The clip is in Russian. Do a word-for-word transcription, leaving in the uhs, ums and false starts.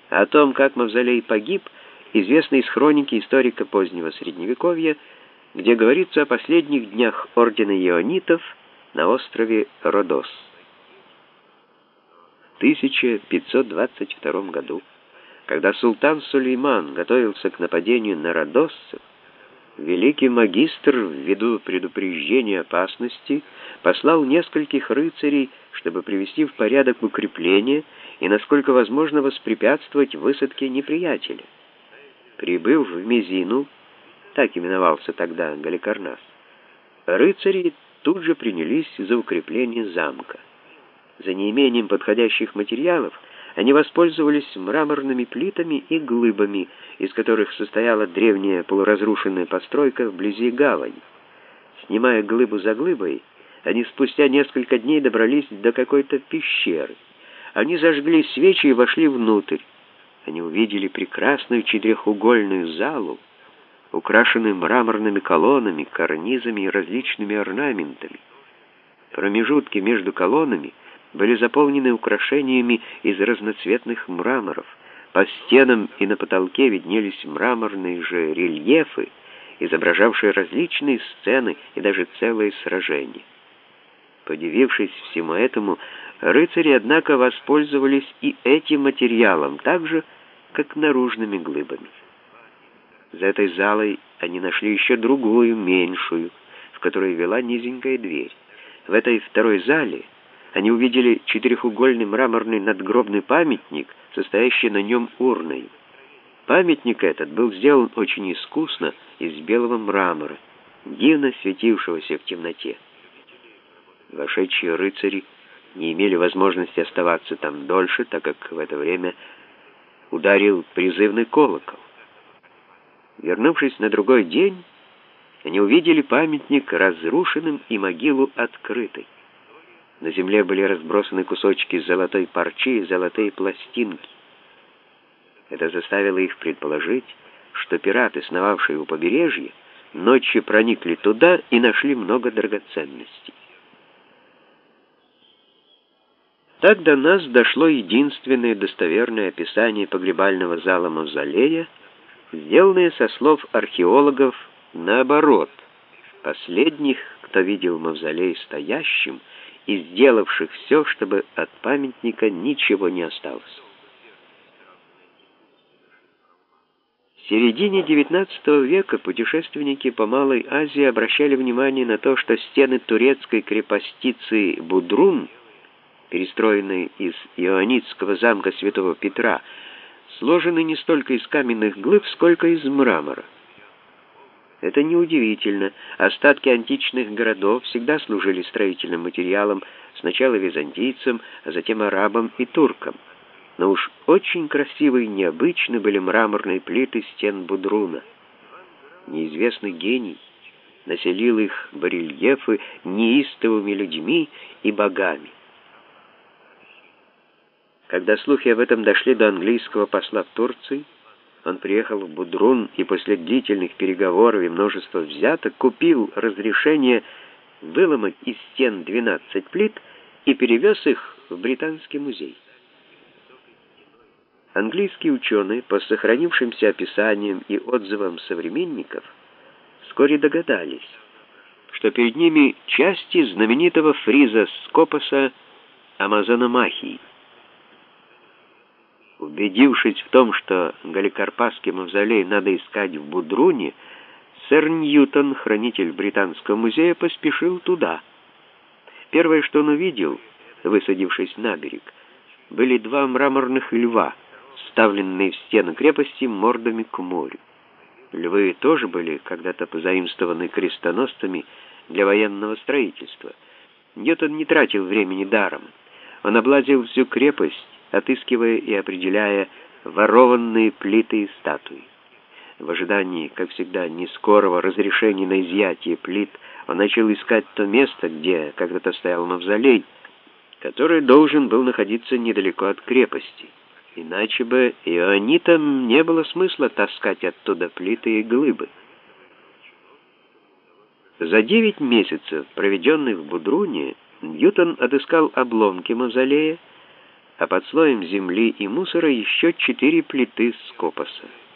О том, как мавзолей погиб, известно из хроники историка позднего Средневековья, где говорится о последних днях ордена иоаннитов на острове Родос. В тысяча пятьсот двадцать втором году, когда султан Сулейман готовился к нападению на родоссов, великий магистр, ввиду предупреждения опасности, послал нескольких рыцарей, чтобы привести в порядок укрепления и, насколько возможно, воспрепятствовать высадке неприятеля. Прибыв в Мезину, так именовался тогда Галикарнас, рыцари тут же принялись за укрепление замка. За неимением подходящих материалов они воспользовались мраморными плитами и глыбами, из которых состояла древняя полуразрушенная постройка вблизи гавани. Снимая глыбу за глыбой, они спустя несколько дней добрались до какой-то пещеры. Они зажгли свечи и вошли внутрь. Они увидели прекрасную четырехугольную залу, украшенную мраморными колоннами, карнизами и различными орнаментами. Промежутки между колоннами были заполнены украшениями из разноцветных мраморов. По стенам и на потолке виднелись мраморные же рельефы, изображавшие различные сцены и даже целые сражения. Подивившись всему этому, рыцари, однако, воспользовались и этим материалом, так же, как наружными глыбами. За этой залой они нашли еще другую, меньшую, в которой вела низенькая дверь. В этой второй зале они увидели четырехугольный мраморный надгробный памятник, состоящий на нем урной. Памятник этот был сделан очень искусно из белого мрамора, дивно светившегося в темноте. Вошедшие рыцари не имели возможности оставаться там дольше, так как в это время ударил призывный колокол. Вернувшись на другой день, они увидели памятник разрушенным и могилу открытой. На земле были разбросаны кусочки золотой парчи и золотые пластинки. Это заставило их предположить, что пираты, сновавшие у побережья, ночью проникли туда и нашли много драгоценностей. Так до нас дошло единственное достоверное описание погребального зала мавзолея, сделанное со слов археологов наоборот, последних, кто видел мавзолей стоящим, и сделавших все, чтобы от памятника ничего не осталось. В середине девятнадцатого века путешественники по Малой Азии обращали внимание на то, что стены турецкой крепостицы Будрун, перестроенной из иоаннитского замка Святого Петра, сложены не столько из каменных глыб, сколько из мрамора. Это неудивительно. Остатки античных городов всегда служили строительным материалом сначала византийцам, а затем арабам и туркам. Но уж очень красивы и необычны были мраморные плиты стен Будруна. Неизвестный гений населил их барельефы неистовыми людьми и богами. Когда слухи об этом дошли до английского посла в Турции, он приехал в Будрун и после длительных переговоров и множества взяток купил разрешение выломать из стен двенадцать плит и перевез их в Британский музей. Английские ученые, по сохранившимся описаниям и отзывам современников, вскоре догадались, что перед ними части знаменитого фриза Скопоса Амазономахии. Убедившись в том, что Галикарпасский мавзолей надо искать в Будруне, сэр Ньютон, хранитель Британского музея, поспешил туда. Первое, что он увидел, высадившись на берег, были два мраморных льва, вставленные в стену крепости мордами к морю. Львы тоже были когда-то позаимствованы крестоносцами для военного строительства. Ньютон не тратил времени даром. Он облазил всю крепость, отыскивая и определяя ворованные плиты и статуи. В ожидании, как всегда, нескорого разрешения на изъятие плит, он начал искать то место, где когда-то стоял мавзолей, который должен был находиться недалеко от крепости. Иначе бы иоаннитам не было смысла таскать оттуда плиты и глыбы. За девять месяцев, проведенных в Будруне, Ньютон отыскал обломки мавзолея, а под слоем земли и мусора еще четыре плиты скопоса.